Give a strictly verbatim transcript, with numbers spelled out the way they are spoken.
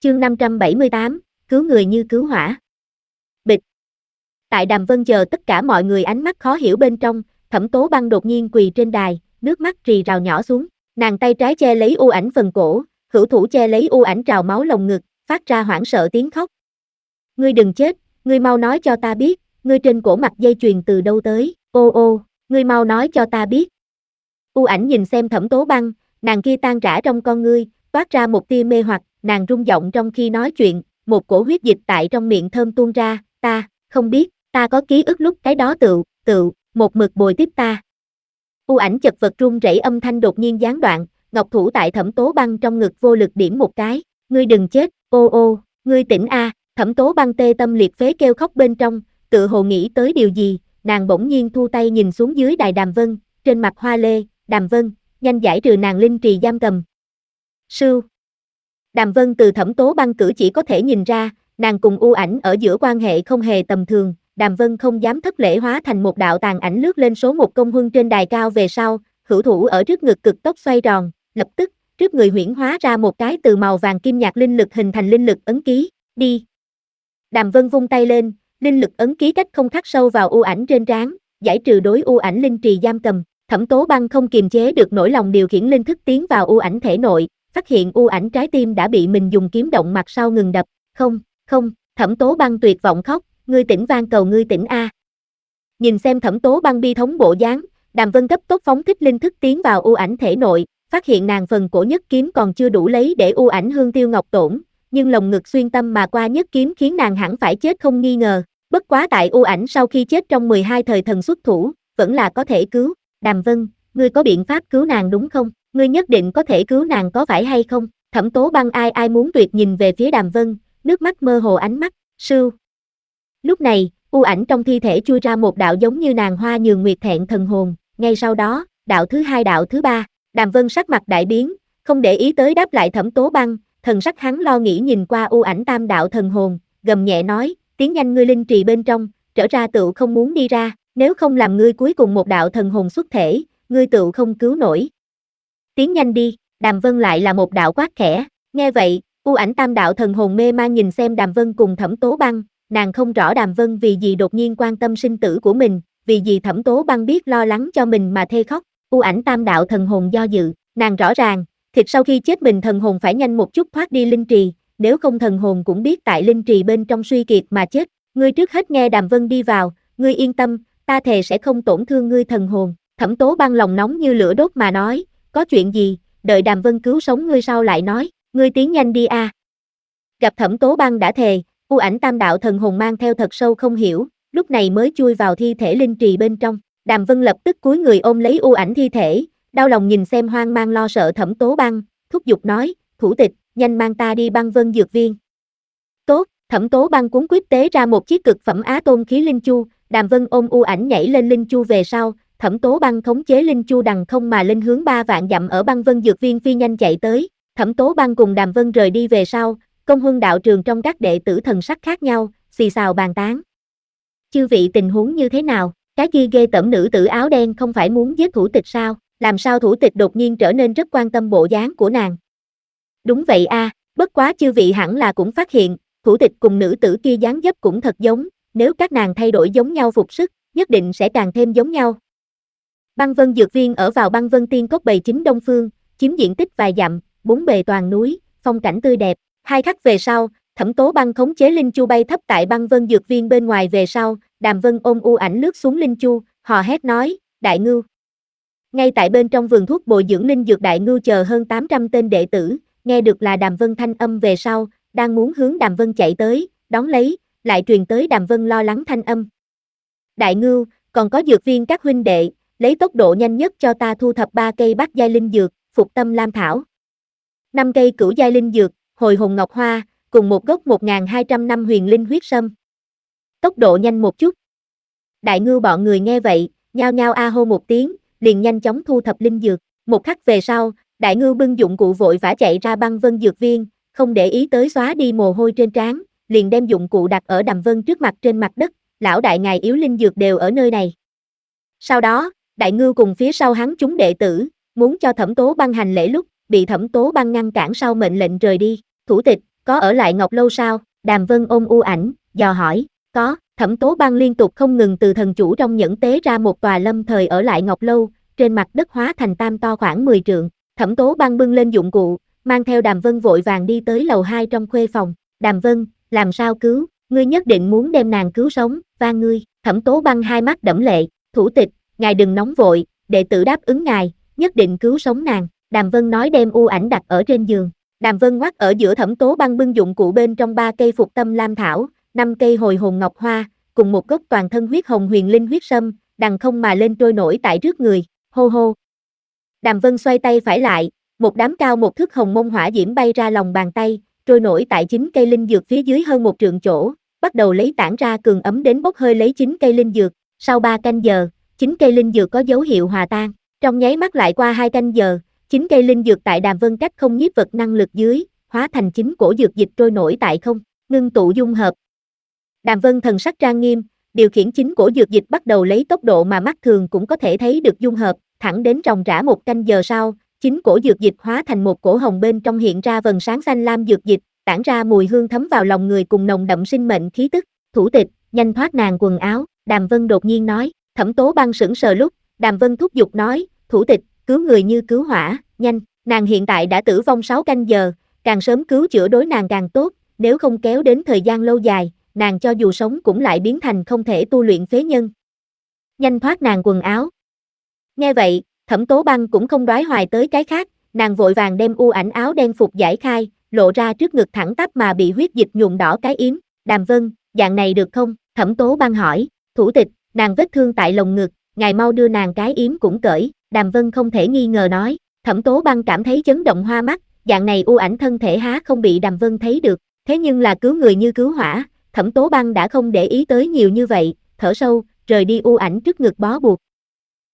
Chương năm trăm bảy mươi tám, cứu người như cứu hỏa. Bịch. Tại Đàm Vân chờ tất cả mọi người ánh mắt khó hiểu bên trong, Thẩm Tố Băng đột nhiên quỳ trên đài, nước mắt rì rào nhỏ xuống, nàng tay trái che lấy u ảnh phần cổ, hữu thủ che lấy u ảnh trào máu lồng ngực, phát ra hoảng sợ tiếng khóc. Ngươi đừng chết, ngươi mau nói cho ta biết, ngươi trên cổ mặc dây chuyền từ đâu tới, ô ô, ngươi mau nói cho ta biết. U ảnh nhìn xem Thẩm Tố Băng, nàng kia tan rã trong con ngươi, toát ra một tia mê hoặc, nàng rung giọng trong khi nói chuyện, một cổ huyết dịch tại trong miệng thơm tuôn ra, ta, không biết, ta có ký ức lúc cái đó tự, tự, một mực bồi tiếp ta. U ảnh chật vật run rẩy âm thanh đột nhiên gián đoạn, ngọc thủ tại Thẩm Tố Băng trong ngực vô lực điểm một cái, ngươi đừng chết, ô ô, ngươi tỉnh a, Thẩm Tố Băng tê tâm liệt phế kêu khóc bên trong, tự hồ nghĩ tới điều gì, nàng bỗng nhiên thu tay nhìn xuống dưới đài Đàm Vân, trên mặt hoa lê, Đàm Vân, nhanh giải trừ nàng linh trì giam cầm. Sưu. Đàm Vân từ Thẩm Tố Băng cử chỉ có thể nhìn ra, nàng cùng u ảnh ở giữa quan hệ không hề tầm thường, Đàm Vân không dám thất lễ hóa thành một đạo tàn ảnh lướt lên số một công huân trên đài cao về sau, hữu thủ ở trước ngực cực tốc xoay tròn, lập tức, trước người huyễn hóa ra một cái từ màu vàng kim nhạt linh lực hình thành linh lực ấn ký, đi. Đàm Vân vung tay lên, linh lực ấn ký cách không khắc sâu vào u ảnh trên trán, giải trừ đối u ảnh linh trì giam cầm, Thẩm Tố Băng không kiềm chế được nỗi lòng điều khiển linh thức tiến vào u ảnh thể nội, phát hiện u ảnh trái tim đã bị mình dùng kiếm động mặt sau ngừng đập, không, không, Thẩm Tố Băng tuyệt vọng khóc, ngươi tỉnh van cầu ngươi tỉnh a. Nhìn xem Thẩm Tố Băng bi thống bộ dáng, Đàm Vân cấp tốc phóng thích linh thức tiến vào u ảnh thể nội, phát hiện nàng phần cổ nhất kiếm còn chưa đủ lấy để u ảnh hương tiêu ngọc tổn, nhưng lồng ngực xuyên tâm mà qua nhất kiếm khiến nàng hẳn phải chết không nghi ngờ, bất quá tại u ảnh sau khi chết trong mười hai thời thần xuất thủ, vẫn là có thể cứu, Đàm Vân, ngươi có biện pháp cứu nàng đúng không? Ngươi nhất định có thể cứu nàng có phải hay không? Thẩm Tố Băng ai ai muốn tuyệt nhìn về phía Đàm Vân, nước mắt mơ hồ ánh mắt, sưu. Lúc này, u ảnh trong thi thể chui ra một đạo giống như nàng hoa nhường nguyệt thẹn thần hồn, ngay sau đó, đạo thứ hai đạo thứ ba, Đàm Vân sắc mặt đại biến, không để ý tới đáp lại Thẩm Tố Băng, thần sắc hắn lo nghĩ nhìn qua u ảnh tam đạo thần hồn, gầm nhẹ nói, tiến nhanh ngươi linh trì bên trong, trở ra tựu không muốn đi ra, nếu không làm ngươi cuối cùng một đạo thần hồn xuất thể, ngươi tựu không cứu nổi. Tiến nhanh đi, Đàm Vân lại là một đạo quát khẽ, nghe vậy, u ảnh tam đạo thần hồn mê man nhìn xem Đàm Vân cùng Thẩm Tố Băng, nàng không rõ Đàm Vân vì gì đột nhiên quan tâm sinh tử của mình, vì gì Thẩm Tố Băng biết lo lắng cho mình mà thê khóc, u ảnh tam đạo thần hồn do dự, nàng rõ ràng, thịt sau khi chết mình thần hồn phải nhanh một chút thoát đi linh trì, nếu không thần hồn cũng biết tại linh trì bên trong suy kiệt mà chết, ngươi trước hết nghe Đàm Vân đi vào, ngươi yên tâm, ta thề sẽ không tổn thương ngươi thần hồn, Thẩm Tố Băng lòng nóng như lửa đốt mà nói, có chuyện gì, đợi Đàm Vân cứu sống ngươi sau lại nói, ngươi tiến nhanh đi a. Gặp Thẩm Tố Băng đã thề, u ảnh tam đạo thần hồn mang theo thật sâu không hiểu, lúc này mới chui vào thi thể linh trì bên trong, Đàm Vân lập tức cúi người ôm lấy u ảnh thi thể, đau lòng nhìn xem hoang mang lo sợ Thẩm Tố Băng, thúc giục nói, thủ tịch, nhanh mang ta đi băng vân dược viên. Tốt, Thẩm Tố Băng cuốn quyết tế ra một chiếc cực phẩm á tôn khí linh chu, Đàm Vân ôm u ảnh nhảy lên linh chu về sau, Thẩm Tố Băng khống chế linh chu đằng không mà linh hướng ba vạn dặm ở băng vân dược viên phi nhanh chạy tới, Thẩm Tố Băng cùng Đàm Vân rời đi về sau, công huân đạo trường trong các đệ tử thần sắc khác nhau, xì xào bàn tán. Chư vị tình huống như thế nào, cái kia ghê tởm nữ tử áo đen không phải muốn giết thủ tịch sao, làm sao thủ tịch đột nhiên trở nên rất quan tâm bộ dáng của nàng. Đúng vậy a, à, bất quá chư vị hẳn là cũng phát hiện, thủ tịch cùng nữ tử kia dáng dấp cũng thật giống, nếu các nàng thay đổi giống nhau phục sức, nhất định sẽ càng thêm giống nhau. Băng vân dược viên ở vào băng vân tiên cốc bầy chính đông phương, chiếm diện tích vài dặm, bốn bề toàn núi, phong cảnh tươi đẹp. Hai khắc về sau, Thẩm Tố Băng khống chế linh chu bay thấp tại băng vân dược viên bên ngoài về sau, Đàm Vân ôm u ảnh lướt xuống linh chu, hò hét nói, đại ngưu. Ngay tại bên trong vườn thuốc bồi dưỡng linh dược đại ngưu chờ hơn tám trăm tên đệ tử, nghe được là Đàm Vân thanh âm về sau, đang muốn hướng Đàm Vân chạy tới, đón lấy, lại truyền tới Đàm Vân lo lắng thanh âm. Đại ngưu, còn có dược viên các huynh đệ, lấy tốc độ nhanh nhất cho ta thu thập ba cây bát giai linh dược, phục tâm lam thảo. năm cây cửu giai linh dược, hồi hồn ngọc hoa, cùng một gốc một nghìn hai trăm năm huyền linh huyết sâm. Tốc độ nhanh một chút. Đại ngưu bọn người nghe vậy, nhao nhao a hô một tiếng, liền nhanh chóng thu thập linh dược. Một khắc về sau, đại ngưu bưng dụng cụ vội vã chạy ra băng vân dược viên, không để ý tới xóa đi mồ hôi trên trán, liền đem dụng cụ đặt ở Đàm Vân trước mặt trên mặt đất, lão đại ngài yếu linh dược đều ở nơi này. Sau đó, đại ngưu cùng phía sau hắn chúng đệ tử, muốn cho Thẩm Tố Băng hành lễ lúc, bị Thẩm Tố Băng ngăn cản sau mệnh lệnh rời đi. Thủ tịch, có ở lại Ngọc Lâu sao? Đàm Vân ôm U Ảnh, dò hỏi, có. Thẩm Tố Băng liên tục không ngừng từ thần chủ trong nhẫn tế ra một tòa lâm thời ở lại Ngọc Lâu, trên mặt đất hóa thành tam to khoảng mười trượng. Thẩm Tố Băng bưng lên dụng cụ, mang theo Đàm Vân vội vàng đi tới lầu hai trong khuê phòng. Đàm Vân, làm sao cứu? Ngươi nhất định muốn đem nàng cứu sống, van ngươi. Thẩm Tố Băng hai mắt đẫm lệ, thủ tịch, ngài đừng nóng vội, đệ tử đáp ứng ngài, nhất định cứu sống nàng. Đàm Vân nói đem U Ảnh đặt ở trên giường. Đàm Vân ngoắt ở giữa Thẩm Tố Băng bưng dụng cụ bên trong ba cây phục tâm lam thảo, năm cây hồi hồn ngọc hoa, cùng một gốc toàn thân huyết hồng huyền linh huyết sâm, đằng không mà lên trôi nổi tại trước người, hô hô. Đàm Vân xoay tay phải lại, một đám cao một thước hồng mông hỏa diễm bay ra lòng bàn tay, trôi nổi tại chín cây linh dược phía dưới hơn một trượng chỗ, bắt đầu lấy tản ra cường ấm đến bốc hơi lấy chín cây linh dược. Sau ba canh giờ, chín cây linh dược có dấu hiệu hòa tan, trong nháy mắt lại qua hai canh giờ, chín cây linh dược tại Đàm Vân cách không nhiếp vật năng lực dưới, hóa thành chín cổ dược dịch trôi nổi tại không, ngưng tụ dung hợp. Đàm Vân thần sắc trang nghiêm, điều khiển chín cổ dược dịch bắt đầu lấy tốc độ mà mắt thường cũng có thể thấy được dung hợp, thẳng đến ròng rã một canh giờ sau, chín cổ dược dịch hóa thành một cổ hồng bên trong hiện ra vầng sáng xanh lam dược dịch, tản ra mùi hương thấm vào lòng người cùng nồng đậm sinh mệnh khí tức. Thủ tịch, nhanh thoát nàng quần áo, Đàm Vân đột nhiên nói. Thẩm Tố Băng sững sờ lúc, Đàm Vân thúc giục nói, thủ tịch, cứu người như cứu hỏa, nhanh, nàng hiện tại đã tử vong sáu canh giờ, càng sớm cứu chữa đối nàng càng tốt, nếu không kéo đến thời gian lâu dài, nàng cho dù sống cũng lại biến thành không thể tu luyện phế nhân. Nhanh thoát nàng quần áo. Nghe vậy, Thẩm Tố Băng cũng không đoái hoài tới cái khác, nàng vội vàng đem U Ảnh áo đen phục giải khai, lộ ra trước ngực thẳng tắp mà bị huyết dịch nhuộm đỏ cái yếm. Đàm Vân, dạng này được không? Thẩm Tố Băng hỏi. Thủ tịch, nàng vết thương tại lồng ngực, ngài mau đưa nàng cái yếm cũng cởi. Đàm Vân không thể nghi ngờ nói. Thẩm Tố Băng cảm thấy chấn động hoa mắt, dạng này U Ảnh thân thể há không bị Đàm Vân thấy được, thế nhưng là cứu người như cứu hỏa, Thẩm Tố Băng đã không để ý tới nhiều như vậy, thở sâu, rời đi U Ảnh trước ngực bó buộc.